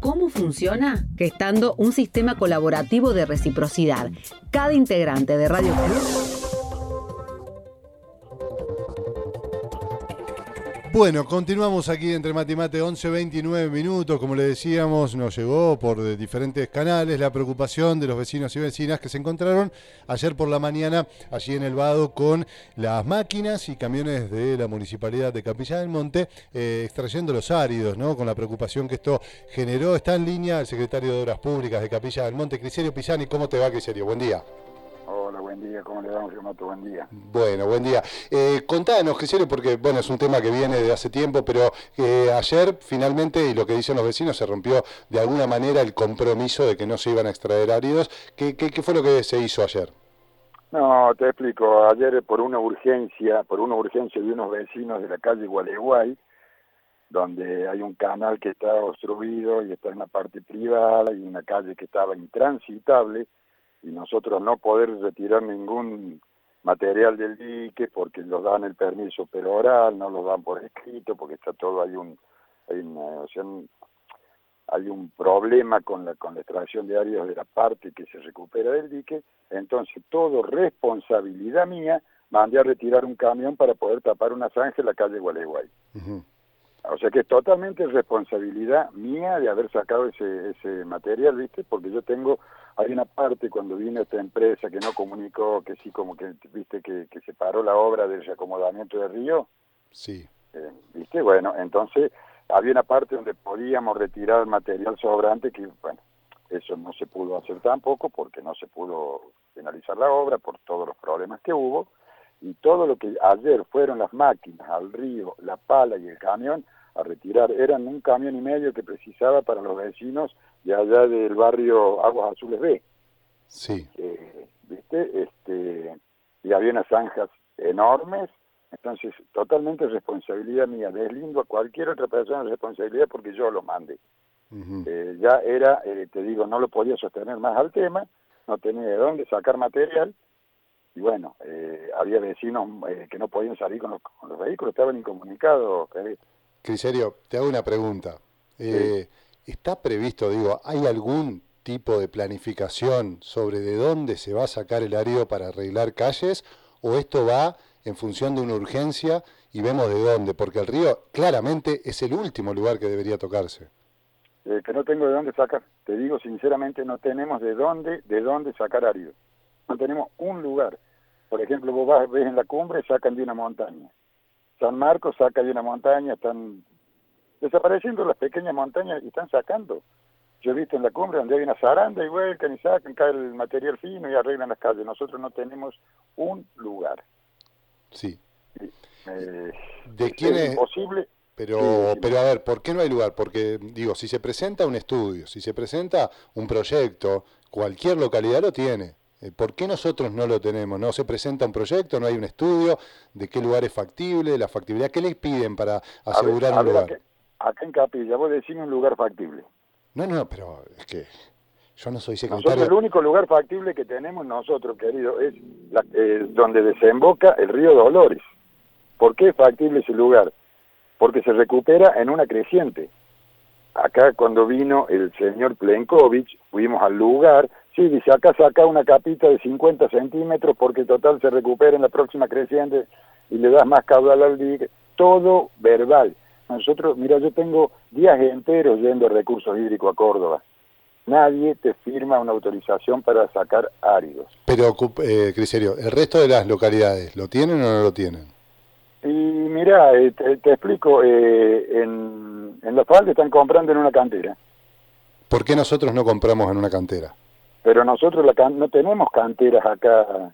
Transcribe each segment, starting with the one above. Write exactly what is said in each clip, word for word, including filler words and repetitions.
cómo funciona gestando un sistema colaborativo de reciprocidad. Cada integrante de Radio Club. Bueno, continuamos aquí entre Mate y Mate, once veintinueve minutos. Como le decíamos, nos llegó por diferentes canales la preocupación de los vecinos y vecinas que se encontraron ayer por la mañana allí en el Vado con las máquinas y camiones de la Municipalidad de Capilla del Monte eh, extrayendo los áridos, ¿no? Con la preocupación que esto generó. Está en línea el secretario de Obras Públicas de Capilla del Monte, Criserio Pisani. ¿Cómo te va, Criserio? Buen día. Hola, buen día, ¿cómo le vamos, Mato? Buen día. Bueno, buen día. Eh, contanos, Criserio, porque bueno, es un tema que viene de hace tiempo, pero eh, ayer finalmente, y lo que dicen los vecinos, se rompió de alguna manera el compromiso de que no se iban a extraer áridos. ¿Qué, qué, qué fue lo que se hizo ayer? No, te explico. Ayer por una urgencia, por una urgencia de unos vecinos de la calle Gualeguay, donde hay un canal que está obstruido y está en la parte privada y una calle que estaba intransitable, y nosotros no poder retirar ningún material del dique porque nos dan el permiso pero oral, no lo dan por escrito porque está todo, hay un, hay una, o sea, hay un problema con la, con la extracción de áridos de la parte que se recupera del dique. Entonces todo responsabilidad mía, mandé a retirar un camión para poder tapar una zanja en la calle Gualeguay. Uh-huh. O sea que es totalmente responsabilidad mía de haber sacado ese, ese material, ¿viste? Porque yo tengo, hay una parte cuando vino esta empresa que no comunicó, que sí, como que, ¿viste? Que, que se paró la obra del reacomodamiento del río. Sí. Eh, ¿Viste? Bueno, entonces había una parte donde podíamos retirar material sobrante que, bueno, eso no se pudo hacer tampoco porque no se pudo finalizar la obra por todos los problemas que hubo. Y todo lo que ayer fueron las máquinas al río, la pala y el camión a retirar, eran un camión y medio que precisaba para los vecinos de allá del barrio Aguas Azules B. Sí. Eh, ¿Viste? Este, y había unas zanjas enormes, entonces totalmente responsabilidad mía, deslindo a cualquier otra persona de responsabilidad porque yo lo mandé. Uh-huh. Eh, ya era, eh, te digo, no lo podía sostener más al tema, no tenía de dónde sacar material. Y bueno, eh, había vecinos eh, que no podían salir con los, con los vehículos, estaban incomunicados. Eh. Criserio, te hago una pregunta. Eh, sí. ¿Está previsto, digo, hay algún tipo de planificación sobre de dónde se va a sacar el árido para arreglar calles? ¿O esto va en función de una urgencia y vemos de dónde? Porque el río claramente es el último lugar que debería tocarse. Eh, que no tengo de dónde sacar. Te digo sinceramente, no tenemos de dónde, de dónde sacar árido. No tenemos un lugar. Por ejemplo, vos vas, ves en la cumbre, sacan de una montaña. San Marcos saca de una montaña, están desapareciendo las pequeñas montañas y están sacando. Yo he visto en la cumbre donde hay una zaranda y vuelcan y sacan, cae el material fino y arreglan las calles. Nosotros no tenemos un lugar. Sí. Y, eh, ¿De quién es imposible? Pero, sí, pero a ver, ¿por qué no hay lugar? Porque, digo, si se presenta un estudio, si se presenta un proyecto, cualquier localidad lo tiene. ¿Por qué nosotros no lo tenemos? ¿No se presenta un proyecto? ¿No hay un estudio de qué lugar es factible, la factibilidad? ¿Qué les piden para asegurar a ver, a un ver, lugar? Acá, acá en Capilla, vos decís un lugar factible. No, no, pero es que yo no soy secretario. Nosotros el único lugar factible que tenemos nosotros, querido, es la, eh, donde desemboca el río Dolores. ¿Por qué es factible ese lugar? Porque se recupera en una creciente. Acá cuando vino el señor Plenkovich, fuimos al lugar, sí, dice, acá saca una capita de cincuenta centímetros porque total se recupera en la próxima creciente y le das más caudal al dique, todo verbal. Nosotros, mira, yo tengo días enteros yendo a recursos hídricos a Córdoba. Nadie te firma una autorización para sacar áridos. Pero, eh, Criserio, ¿el resto de las localidades lo tienen o no lo tienen? Y mira, eh, te, te explico, eh, en, en La Falda están comprando en una cantera. ¿Por qué nosotros no compramos en una cantera? Pero nosotros la can no tenemos canteras acá,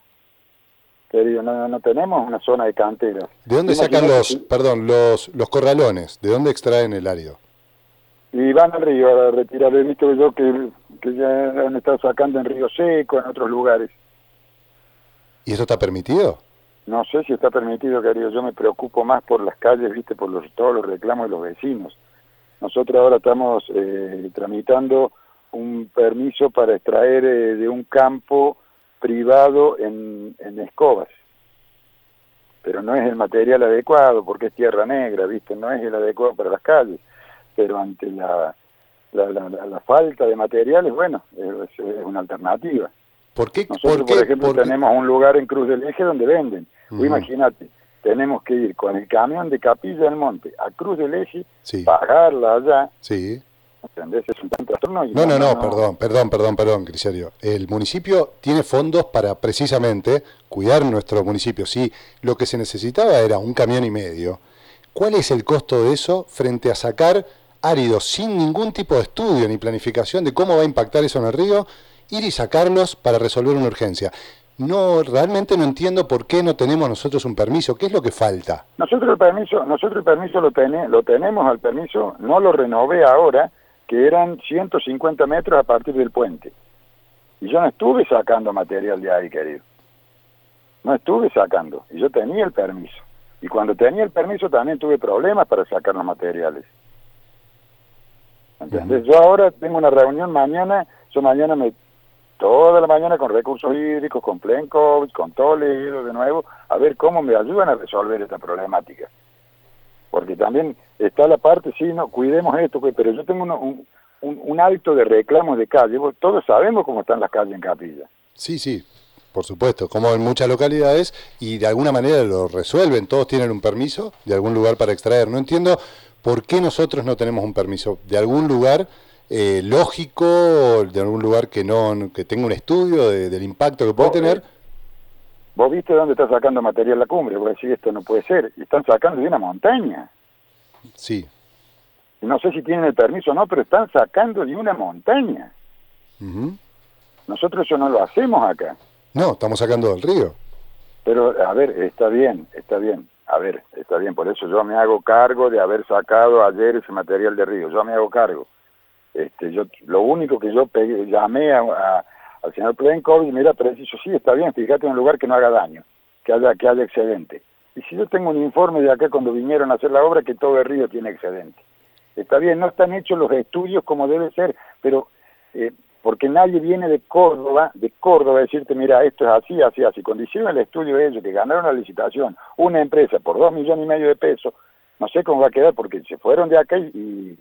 querido, no, no tenemos una zona de canteras. ¿De dónde sacan los, que... perdón, los, los corralones? ¿De dónde extraen el árido? Y van al río a retirar, he visto yo que, que ya han estado sacando en Río Seco, en otros lugares. ¿Y eso está permitido? No sé si está permitido, querido, yo me preocupo más por las calles, viste, por los, todos los reclamos de los vecinos. Nosotros ahora estamos eh, tramitando un permiso para extraer eh, de un campo privado en, en Escobas. Pero no es el material adecuado porque es tierra negra, viste, no es el adecuado para las calles. Pero ante la la, la, la, la falta de materiales, bueno, es, es una alternativa. ¿Por qué? Nosotros, ¿Por, qué? por ejemplo, ¿Por tenemos qué? un lugar en Cruz del Eje donde venden. Uh-huh. Imagínate, tenemos que ir con el camión de Capilla del Monte a Cruz del Eje, Sí. pagarla allá. Sí. ¿Entendés? Es un tan trastorno. Y No, no, no, no, perdón, perdón, perdón, perdón, Crisario. El municipio tiene fondos para precisamente cuidar nuestro municipio. Sí, lo que se necesitaba era un camión y medio. ¿Cuál es el costo de eso frente a sacar áridos sin ningún tipo de estudio ni planificación de cómo va a impactar eso en el río, ir y sacarlos para resolver una urgencia? No, realmente no entiendo por qué no tenemos nosotros un permiso. ¿Qué es lo que falta? Nosotros el permiso, nosotros el permiso lo, ten, lo tenemos al permiso, no lo renové ahora, que eran ciento cincuenta metros a partir del puente. Y yo no estuve sacando material de ahí, querido. No estuve sacando. Y yo tenía el permiso. Y cuando tenía el permiso también tuve problemas para sacar los materiales. ¿Entendés? Uh-huh. Yo ahora tengo una reunión mañana, yo mañana me... toda la mañana con recursos hídricos, con Plenkovic, con Toledo de nuevo, a ver cómo me ayudan a resolver esta problemática. Porque también está la parte, sí, no, cuidemos esto, pero yo tengo uno, un, un, un hábito de reclamos de calle. Todos sabemos cómo están las calles en Capilla. Sí, sí, por supuesto, como en muchas localidades, y de alguna manera lo resuelven, todos tienen un permiso de algún lugar para extraer. No entiendo por qué nosotros no tenemos un permiso de algún lugar eh, lógico, de algún lugar que no que tenga un estudio de, del impacto que puede ¿Vos, tener. Eh, ¿Vos viste dónde está sacando material la cumbre? Vos decís, esto no puede ser. Y están sacando de una montaña. Sí. No sé si tienen el permiso o no, pero están sacando de una montaña. Uh-huh. Nosotros eso no lo hacemos acá. No, estamos sacando del río. Pero, a ver, está bien, está bien. A ver, está bien. Por eso yo me hago cargo de haber sacado ayer ese material de río. Yo me hago cargo. Este, yo, lo único que yo pegué, llamé a, a, al señor Plenkovic y mira, preciso, sí, está bien, fíjate en un lugar que no haga daño, que haya, que haya excedente. Y si yo tengo un informe de acá cuando vinieron a hacer la obra que todo el río tiene excedente. Está bien, no están hechos los estudios como debe ser, pero eh, porque nadie viene de Córdoba, de Córdoba a decirte, mira, esto es así, así, así. Cuando hicieron el estudio de ellos, que ganaron la licitación, una empresa por dos millones y medio de pesos, no sé cómo va a quedar porque se fueron de acá y...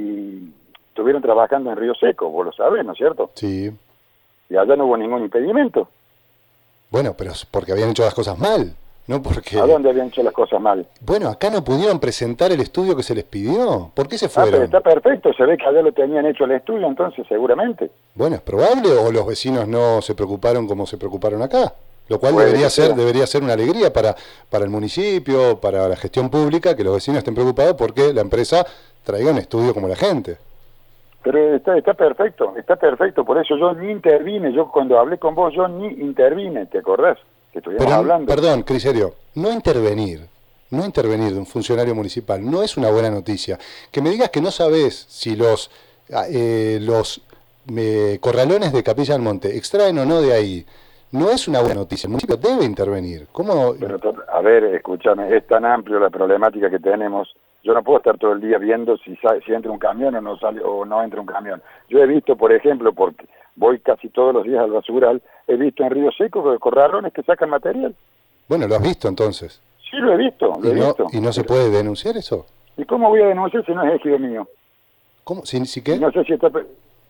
y estuvieron trabajando en Río Seco, vos lo sabés, ¿no es cierto? Sí. Y allá no hubo ningún impedimento. Bueno, pero porque habían hecho las cosas mal, no porque... ¿A dónde habían hecho las cosas mal? Bueno, acá no pudieron presentar el estudio que se les pidió. ¿Por qué se fueron? Ah, pero está perfecto, se ve que allá lo tenían hecho el estudio, entonces, seguramente. Bueno, ¿es probable o los vecinos no se preocuparon como se preocuparon acá? Lo cual Puede debería ser, ser debería ser una alegría para, para el municipio, para la gestión pública, que los vecinos estén preocupados porque la empresa traiga un estudio como la gente. Pero está, está perfecto, está perfecto, por eso yo ni intervine, yo cuando hablé con vos, yo ni intervine, ¿te acordás? Que estuvimos Pero, hablando. Perdón, Criserio, no intervenir, no intervenir de un funcionario municipal no es una buena noticia. Que me digas que no sabés si los, eh, los eh, corralones de Capilla del Monte extraen o no de ahí, no es una buena noticia, el municipio debe intervenir. ¿Cómo? Pero, a ver, escúchame, es tan amplio la problemática que tenemos. Yo no puedo estar todo el día viendo si sale, si entra un camión o no sale o no entra un camión. Yo he visto, por ejemplo, porque voy casi todos los días al basural, he visto en Río Seco corralones que sacan material. Bueno, ¿lo has visto entonces? Sí, lo he visto, lo ¿Y he no, visto. ¿Y no se puede denunciar eso? ¿Y cómo voy a denunciar si no es ejido mío? ¿Cómo? ¿Si, si qué? No sé si está...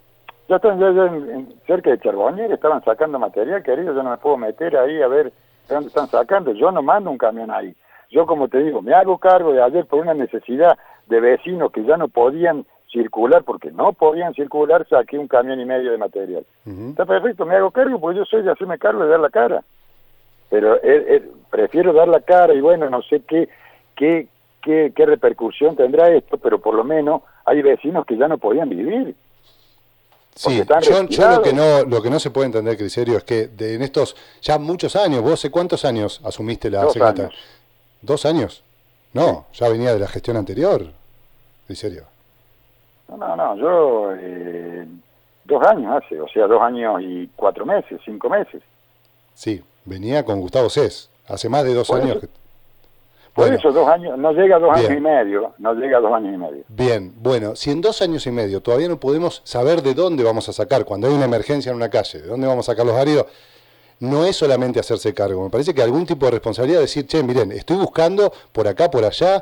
Ya están ya, ya en, en, cerca de Charbonnier, estaban sacando material, querido, yo no me puedo meter ahí a ver de dónde están sacando. Yo no mando un camión ahí. Yo, como te digo, me hago cargo de ayer por una necesidad de vecinos que ya no podían circular, porque no podían circular, saqué un camión y medio de material. Uh-huh. Está perfecto, me hago cargo, pues yo soy de hacerme cargo de dar la cara. Pero eh, eh, prefiero dar la cara y bueno, no sé qué, qué, qué, qué repercusión tendrá esto, pero por lo menos hay vecinos que ya no podían vivir. Sí, yo, yo lo que no lo que no se puede entender, Criserio, es que de, en estos ya muchos años, ¿vos hace cuántos años asumiste la secretaria? ¿Dos años? No, sí. Ya venía de la gestión anterior, Criserio. No, no, no, yo eh, dos años hace, o sea, dos años y cuatro meses, cinco meses. Sí, venía con Gustavo Cés, hace más de dos por años. Eso, que... Por bueno, eso dos años, no llega a dos bien. años y medio, no llega a dos años y medio. Bien, bueno, si en dos años y medio todavía no podemos saber de dónde vamos a sacar, cuando hay una emergencia en una calle, de dónde vamos a sacar los áridos, no es solamente hacerse cargo. Me parece que algún tipo de responsabilidad de decir, che, miren, estoy buscando por acá, por allá,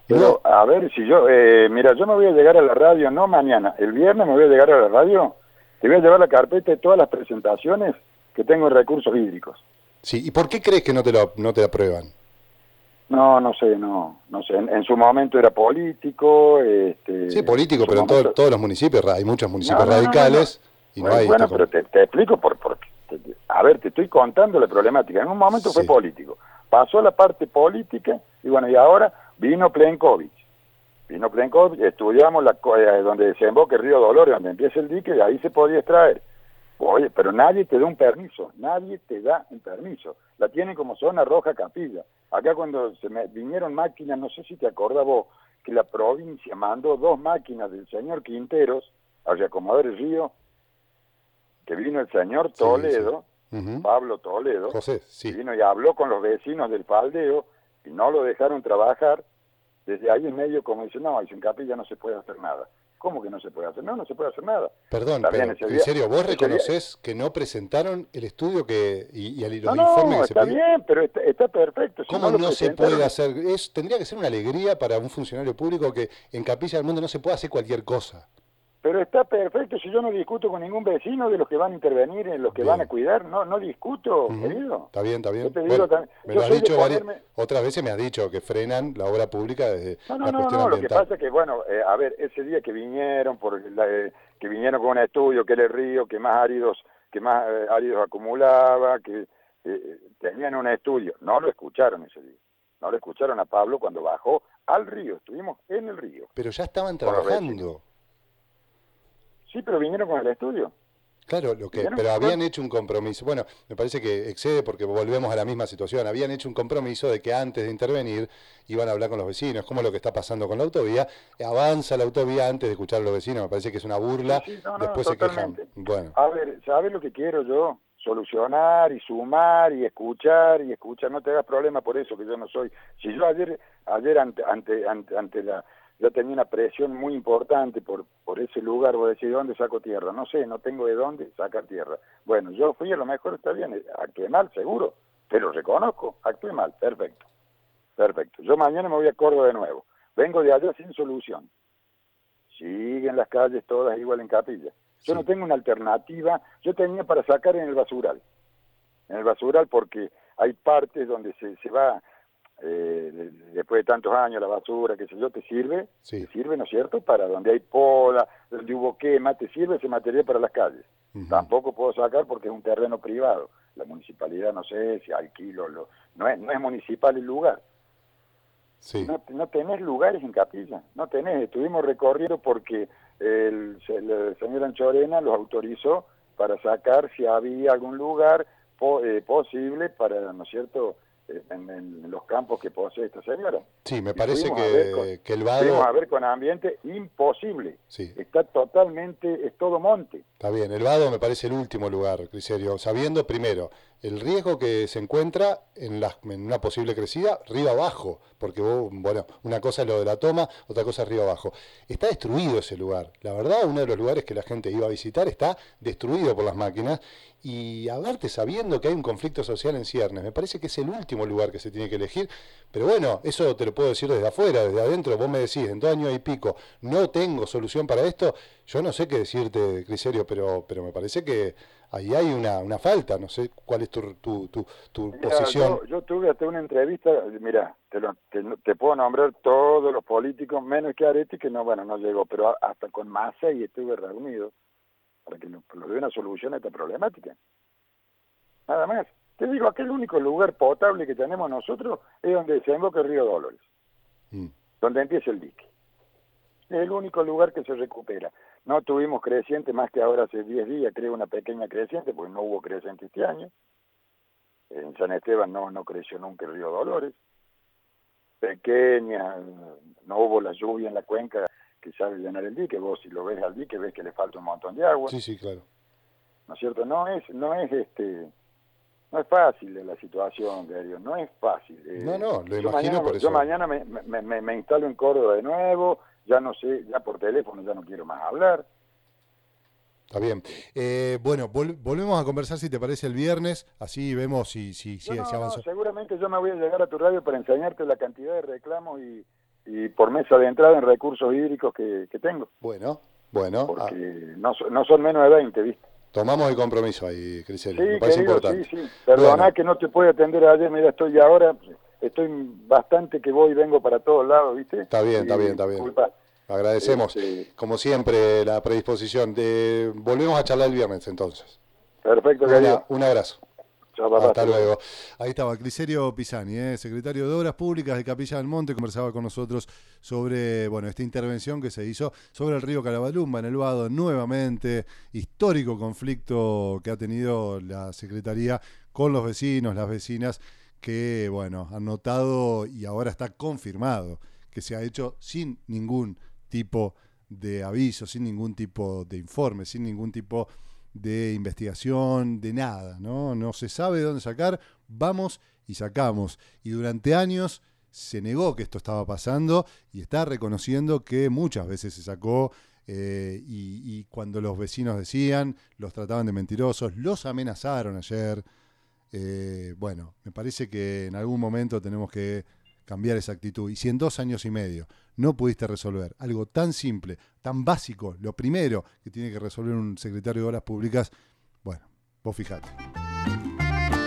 Pero, a ver, si yo, eh, mira, yo me voy a llegar a la radio, no mañana, el viernes me voy a llegar a la radio, te voy a llevar la carpeta de todas las presentaciones que tengo en recursos hídricos. Sí, ¿y por qué crees que no te lo, no te aprueban? No, no sé, no, no sé. En, en su momento era político. Este, Sí, político, en pero momento... en todo, todos los municipios, hay muchos municipios no, no, radicales no, no. y bueno, no hay... Bueno, este pero te, te explico por, por te, a ver, te estoy contando la problemática. En un momento sí. fue político, pasó la parte política y bueno, y ahora vino Plenković. Vino Plenković, estudiamos la, eh, donde desemboca el río Dolores, donde empieza el dique, y ahí se podía extraer. Oye, pero nadie te da un permiso, nadie te da un permiso. La tienen como zona roja Capilla. Acá cuando se me vinieron máquinas, no sé si te acordás vos, que la provincia mandó dos máquinas del señor Quinteros a reacomodar el río, que vino el señor Toledo, sí, sí. Uh-huh. Pablo Toledo, José, sí. vino y habló con los vecinos del Faldeo y no lo dejaron trabajar. Desde ahí en medio como dice, no, en Capilla no se puede hacer nada. ¿Cómo que no se puede hacer? No, no se puede hacer nada. Perdón, pero en día, serio, ¿vos reconocés día... que no presentaron el estudio que y, y el no, informe no, que está se pidió? bien, pero está, está perfecto. Si ¿Cómo no, no se puede hacer? Es, tendría que ser una alegría para un funcionario público que en Capilla del Mundo no se pueda hacer cualquier cosa. Pero está perfecto, si yo no discuto con ningún vecino de los que van a intervenir, en los que bien. van a cuidar, no no discuto, uh-huh. querido. Está bien, está bien. Yo te digo, bueno, me lo has dicho ponerme... varias, otras veces me has dicho que frenan la obra pública desde no, no, la no, cuestión no, ambiental. Lo que pasa es que, bueno, eh, a ver, ese día que vinieron, por la, eh, que vinieron con un estudio, que era el río, que más áridos, que más eh, áridos acumulaba, que eh, tenían un estudio, no lo escucharon ese día. No lo escucharon a Pablo cuando bajó al río, estuvimos en el río. Pero ya estaban trabajando. Sí, pero vinieron con el estudio. Claro, lo que, pero habían hecho un compromiso. Bueno, me parece que excede porque volvemos a la misma situación. Habían hecho un compromiso de que antes de intervenir iban a hablar con los vecinos, como lo que está pasando con la autovía. Avanza la autovía antes de escuchar a los vecinos. Me parece que es una burla. Sí, sí, no, no, Después totalmente. se quejan. Bueno. A ver, ¿sabes lo que quiero yo? Solucionar y sumar y escuchar y escuchar. No te hagas problema por eso, que yo no soy. Si yo ayer, ayer ante, ante, ante, ante la... Yo tenía una presión muy importante por por ese lugar, voy a decir, ¿de dónde saco tierra? No sé, no tengo de dónde sacar tierra. Bueno, yo fui, a lo mejor está bien, actué mal, seguro, pero reconozco, actué mal, perfecto, perfecto. Yo mañana me voy a Córdoba de nuevo, vengo de allá sin solución. Siguen las calles todas igual en Capilla. Yo sí. no tengo una alternativa, yo tenía para sacar en el basural, en el basural porque hay partes donde se, se va... Eh, después de tantos años la basura, que sé yo, te sirve, sí. te sirve, ¿no es cierto? Para donde hay poda, donde hubo quema, te sirve ese material para las calles. Uh-huh. Tampoco puedo sacar porque es un terreno privado. La municipalidad, no sé si alquilo, lo, no, es, no es municipal el lugar. Sí. No, no tenés lugares en Capilla, no tenés. Estuvimos recorriendo porque el, el señor Anchorena los autorizó para sacar si había algún lugar po, eh, posible para, ¿no es cierto?, En, en los campos que posee esta señora. Sí, me parece que, con, que el vado... Fuimos a ver con ambiente imposible. Sí. Está totalmente, es todo monte. Está bien, el vado me parece el último lugar, Criserio, sabiendo primero el riesgo que se encuentra en, la, en una posible crecida río abajo, porque vos, bueno, una cosa es lo de la toma, otra cosa es río abajo. Está destruido ese lugar, la verdad, uno de los lugares que la gente iba a visitar está destruido por las máquinas, y aparte sabiendo que hay un conflicto social en ciernes, me parece que es el último lugar que se tiene que elegir, pero bueno, eso te lo puedo decir desde afuera, desde adentro, vos me decís, en dos años y pico, no tengo solución para esto, yo no sé qué decirte, Criserio, pero, pero me parece que ahí hay una, una falta, no sé cuál es tu, tu, tu, tu mira, posición. Yo, yo tuve hasta una entrevista, mira, te, lo, te, te puedo nombrar todos los políticos, menos que Areti, que no, bueno, no llegó, pero hasta con Massa y estuve reunido para que nos lo dé una solución a esta problemática. Nada más. Te digo, aquel único lugar potable que tenemos nosotros es donde desemboca el río Dolores, mm. donde empieza el dique. Es el único lugar que se recupera. No tuvimos creciente más que ahora hace diez días, creo, una pequeña creciente, porque no hubo creciente este año. En San Esteban no, no creció nunca el río Dolores. Pequeña, no hubo la lluvia en la cuenca que sabe llenar el dique. Vos si lo ves al dique ves que le falta un montón de agua. Sí, sí, claro. ¿No es cierto? No es, no es este... No es fácil la situación, Darío, no es fácil. Eh, no, no, lo imagino mañana, por eso. Yo mañana me, me, me, me instalo en Córdoba de nuevo, ya no sé, ya por teléfono ya no quiero más hablar. Está bien. Eh, bueno, vol volvemos a conversar si te parece el viernes, así vemos si, si, si, no, si avanzó. No, seguramente yo me voy a llegar a tu radio para enseñarte la cantidad de reclamos y, y por mesa de entrada en recursos hídricos que, que tengo. Bueno, bueno. Porque ah. no, no son menos de veinte, ¿viste? Tomamos el compromiso ahí, Criselli. Sí, Me parece querido, importante. sí, sí. Perdona bueno. que no te pude atender ayer, mira, estoy ahora, estoy bastante que voy y vengo para todos lados, ¿viste? Está bien, y, está bien, está bien. Disculpa. Agradecemos, este... como siempre, la predisposición. De... Volvemos a charlar el viernes, entonces. Perfecto, Una, querido. Un abrazo. Chao, papá, hasta luego. Ahí estaba Criselio Pisani, ¿eh? secretario de Obras Públicas de Capilla del Monte, conversaba con nosotros sobre bueno esta intervención que se hizo sobre el río Calabalumba en el Vado, nuevamente, histórico conflicto que ha tenido la Secretaría con los vecinos, las vecinas, que bueno han notado y ahora está confirmado que se ha hecho sin ningún tipo de aviso, sin ningún tipo de informe, sin ningún tipo de investigación, de nada, ¿no? No se sabe de dónde sacar, vamos y sacamos. Y durante años se negó que esto estaba pasando y está reconociendo que muchas veces se sacó eh, y, y cuando los vecinos decían, los trataban de mentirosos, los amenazaron ayer. Eh, bueno, me parece que en algún momento tenemos que cambiar esa actitud. Y si en dos años y medio no pudiste resolver algo tan simple, tan básico, lo primero que tiene que resolver un secretario de Obras Públicas, bueno, vos fijate.